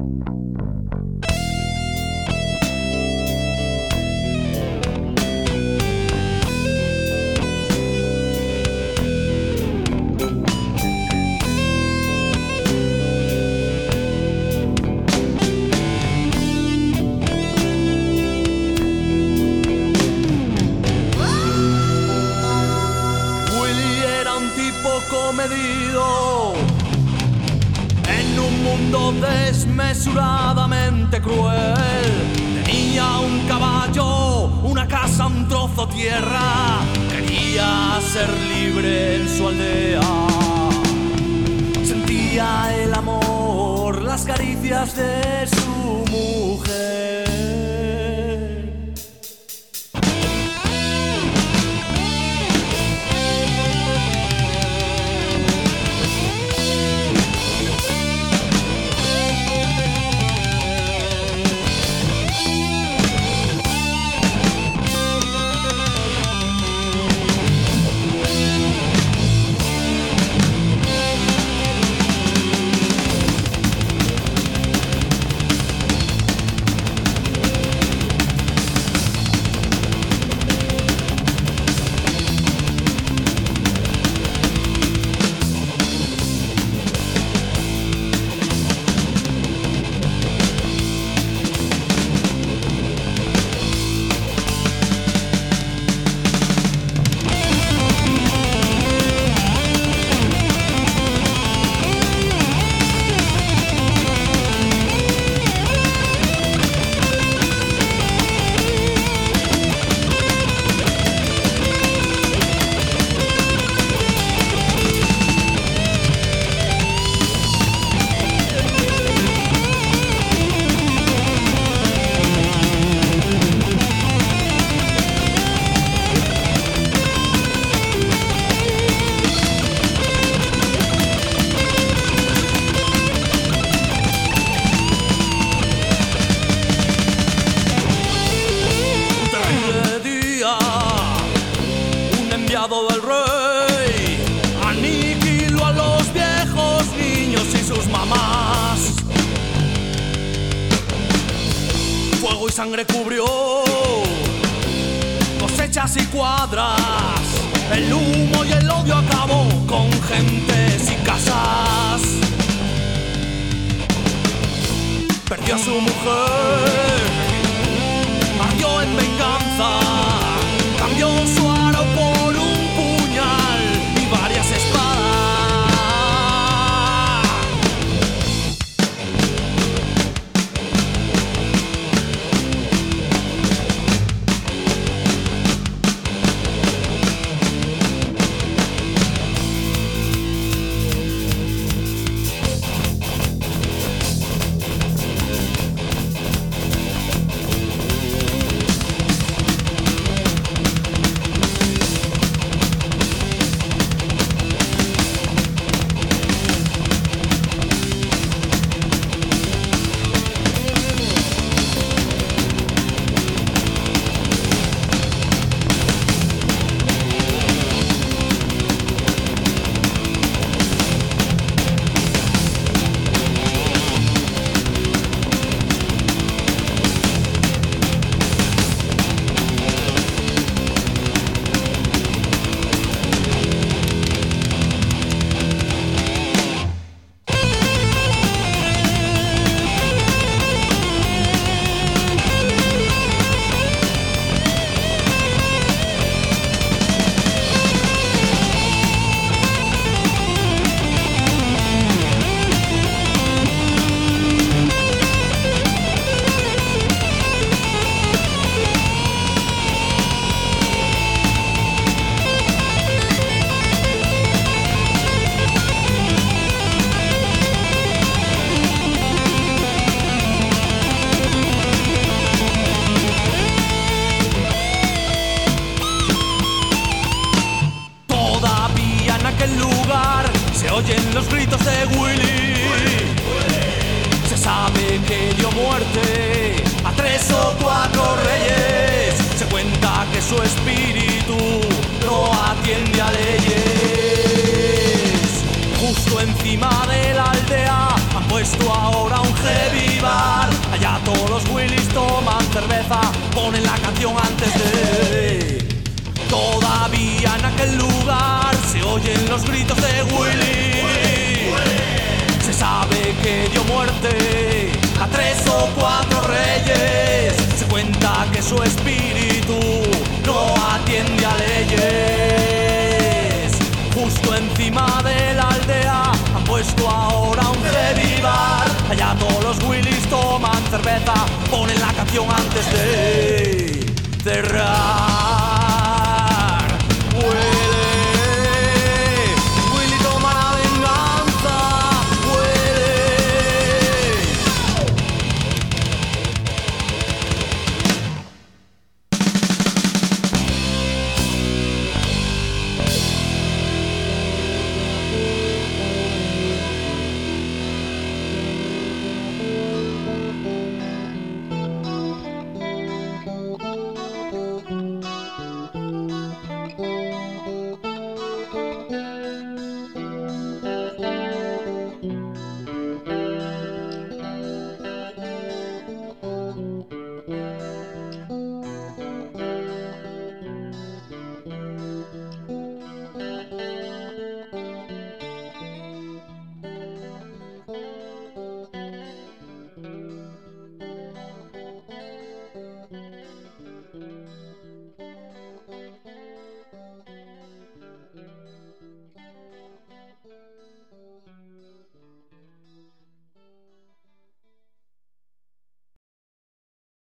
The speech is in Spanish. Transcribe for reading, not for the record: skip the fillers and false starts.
Medido en un mundo desmesuradamente cruel. Tenía un caballo, una casa, un trozo tierra. Quería ser libre en su aldea. Sentía el amor, las caricias de su mujer. Del rey aniquiló a los viejos niños y sus mamás. Fuego y sangre cubrió cosechas y cuadras. El humo y el odio acabó con gentes y casas. Perdió a su mujer, ardió en venganza. Cambió su aro por un puñal y varias espadas. oyen los gritos de Willy. Se sabe que dio muerte a 3 o 4 reyes. Se cuenta que su espíritu no atiende a leyes. Justo encima de la aldea han puesto puesto ahora un heavy bar. Allá todos los Willys toman cerveza, ponen la canción antes de. Todavía en aquel lugar se oyen los gritos de Willy. Se sabe que dio muerte a 3 o 4 reyes. Se cuenta que su espíritu no atiende a leyes. Justo encima de la aldea han puesto ahora un heavy bar. Allá todos los Willys toman cerveza, ponen la canción antes de cerrar.